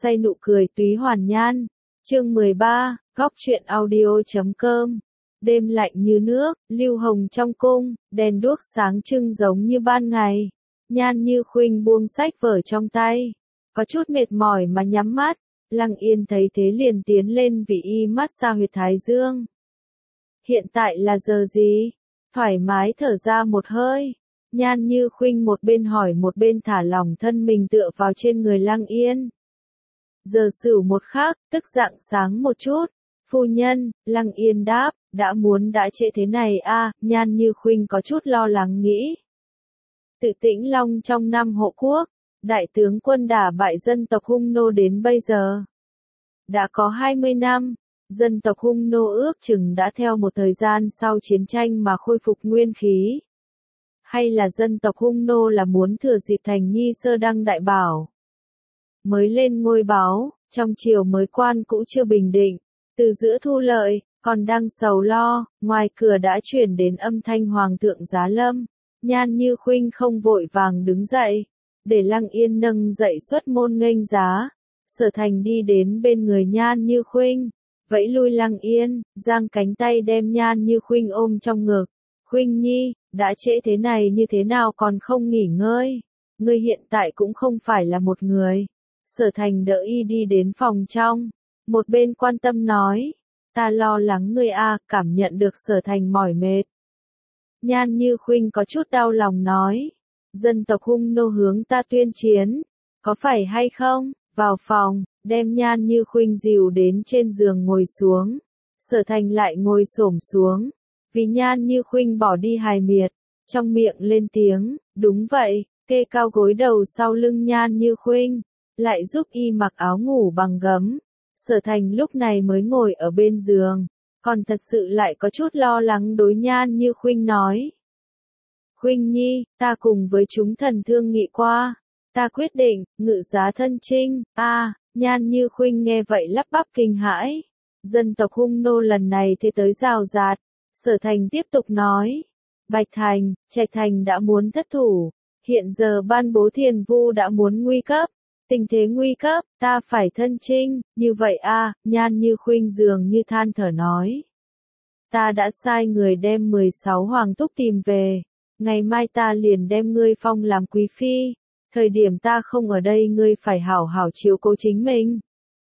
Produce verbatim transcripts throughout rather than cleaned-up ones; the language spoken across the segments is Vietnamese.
say nụ cười túy hoàn nhan. Chương mười ba, góc truyện audio chấm com. Đêm lạnh như nước, lưu hồng trong cung, đèn đuốc sáng trưng giống như ban ngày. Nhan Như Khuynh buông sách vở trong tay, có chút mệt mỏi mà nhắm mắt. Lăng Yên thấy thế liền tiến lên vì y mát xa huyệt thái dương. Hiện tại là giờ gì? Thoải mái thở ra một hơi. Nhan Như Khuynh một bên hỏi một bên thả lỏng thân mình tựa vào trên người Lăng Yên. Giờ sửu một khắc, tức rạng sáng một chút. Phu nhân, Lăng Yên đáp, đã muốn đã trễ thế này a à, Nhan Như Khuynh có chút lo lắng nghĩ. Tự Tĩnh Long trong năm hộ quốc, đại tướng quân đả bại dân tộc Hung Nô đến bây giờ. Đã có hai mươi năm, dân tộc Hung Nô ước chừng đã theo một thời gian sau chiến tranh mà khôi phục nguyên khí. Hay là dân tộc Hung Nô là muốn thừa dịp Thành Nhi sơ đăng đại bảo. Mới lên ngôi báo, trong triều mới quan cũng chưa bình định, từ giữa thu lợi, còn đang sầu lo, ngoài cửa đã chuyển đến âm thanh hoàng thượng giá lâm. Nhan Như Khuynh không vội vàng đứng dậy, để Lăng Yên nâng dậy xuất môn nghênh giá. Sở Thành đi đến bên người Nhan Như Khuynh, vẫy lui Lăng Yên, giang cánh tay đem Nhan Như Khuynh ôm trong ngực. Khuynh Nhi, đã trễ thế này như thế nào còn không nghỉ ngơi? Ngươi hiện tại cũng không phải là một người. Sở Thành đỡ y đi đến phòng trong, một bên quan tâm nói, ta lo lắng ngươi a, cảm nhận được Sở Thành mỏi mệt. Nhan Như Khuynh có chút đau lòng nói, dân tộc Hung Nô hướng ta tuyên chiến, có phải hay không? Vào phòng, đem Nhan Như Khuynh dìu đến trên giường ngồi xuống. Sở Thành lại ngồi xổm xuống, vì Nhan Như Khuynh bỏ đi hài miệt, trong miệng lên tiếng, đúng vậy, kê cao gối đầu sau lưng Nhan Như Khuynh, lại giúp y mặc áo ngủ bằng gấm. Sở Thành lúc này mới ngồi ở bên giường, còn thật sự lại có chút lo lắng đối Nhan Như Khuynh nói. Khuynh Nhi, ta cùng với chúng thần thương nghị qua, ta quyết định, ngự giá thân chinh. A, à, Nhan Như Khuynh nghe vậy lắp bắp kinh hãi. Dân tộc Hung Nô lần này thế tới rào rạt. Sở Thành tiếp tục nói, Bạch Thành, Trạch Thành đã muốn thất thủ, hiện giờ ban bố Thiền Vu đã muốn nguy cấp, tình thế nguy cấp, ta phải thân chinh, như vậy a, à, Nhan Như Khuynh dường như than thở nói. Ta đã sai người đem mười sáu hoàng thúc tìm về, ngày mai ta liền đem ngươi phong làm quý phi, thời điểm ta không ở đây ngươi phải hảo hảo chiếu cố chính mình.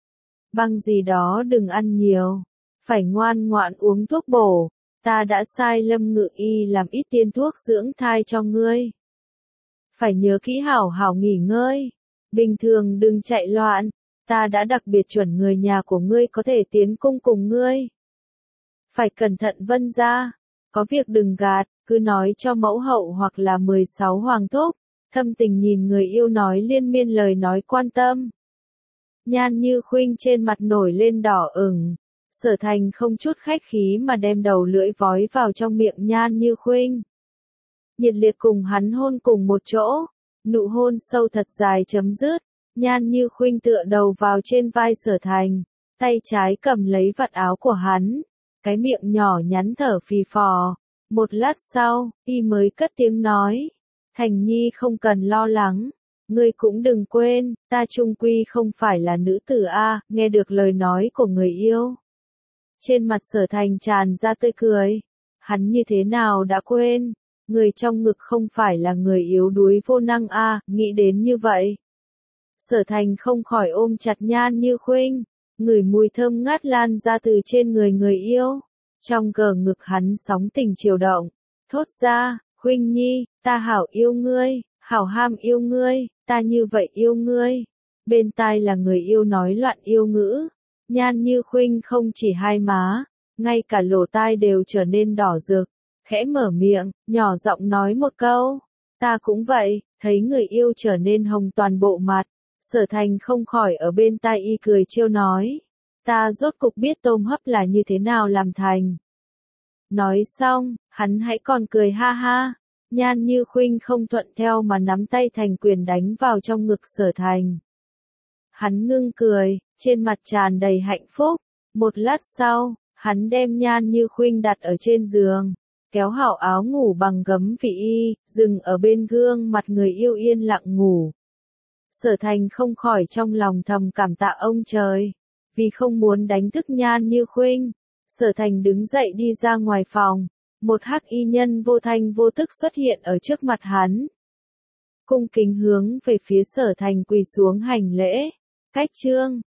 Băng gì đó đừng ăn nhiều, phải ngoan ngoãn uống thuốc bổ. Ta đã sai Lâm Ngự Y làm ít tiên thuốc dưỡng thai cho ngươi. Phải nhớ kỹ hảo hảo nghỉ ngơi. Bình thường đừng chạy loạn. Ta đã đặc biệt chuẩn người nhà của ngươi có thể tiến cung cùng ngươi. Phải cẩn thận Vân gia. Có việc đừng gạt, cứ nói cho mẫu hậu hoặc là mười sáu hoàng thúc. Thâm tình nhìn người yêu nói liên miên lời nói quan tâm. Nhan Như Khuynh trên mặt nổi lên đỏ ửng. Sở Thành không chút khách khí mà đem đầu lưỡi vói vào trong miệng Nhan Như Khuynh. Nhiệt liệt cùng hắn hôn cùng một chỗ, nụ hôn sâu thật dài chấm dứt, Nhan Như Khuynh tựa đầu vào trên vai Sở Thành, tay trái cầm lấy vạt áo của hắn, cái miệng nhỏ nhắn thở phì phò. Một lát sau, y mới cất tiếng nói, Thành Nhi không cần lo lắng. Ngươi cũng đừng quên, ta chung quy không phải là nữ tử a, nghe được lời nói của người yêu. Trên mặt Sở Thành tràn ra tươi cười. Hắn như thế nào đã quên, người trong ngực không phải là người yếu đuối vô năng a, à, nghĩ đến như vậy. Sở Thành không khỏi ôm chặt Nhan Như Khuynh, ngửi mùi thơm ngát lan ra từ trên người người yêu. Trong cờ ngực hắn sóng tình chiều động, thốt ra, Khuynh Nhi, ta hảo yêu ngươi, hảo ham yêu ngươi, ta như vậy yêu ngươi. Bên tai là người yêu nói loạn yêu ngữ. Nhan Như Khuynh không chỉ hai má, ngay cả lỗ tai đều trở nên đỏ rực, khẽ mở miệng, nhỏ giọng nói một câu, ta cũng vậy. Thấy người yêu trở nên hồng toàn bộ mặt, Sở Thành không khỏi ở bên tai y cười trêu nói, ta rốt cục biết tôm hấp là như thế nào làm thành. Nói xong, hắn hãy còn cười ha ha. Nhan Như Khuynh không thuận theo mà nắm tay thành quyền đánh vào trong ngực Sở Thành. Hắn ngưng cười, trên mặt tràn đầy hạnh phúc. Một lát sau, hắn đem Nhan Như Khuynh đặt ở trên giường, kéo hảo áo ngủ bằng gấm vị y, dừng ở bên gương mặt người yêu yên lặng ngủ. Sở Thành không khỏi trong lòng thầm cảm tạ ông trời. Vì không muốn đánh thức Nhan Như Khuynh, Sở Thành đứng dậy đi ra ngoài phòng. Một hắc y nhân vô thanh vô tức xuất hiện ở trước mặt hắn. Cung kính hướng về phía Sở Thành quỳ xuống hành lễ. Cách chương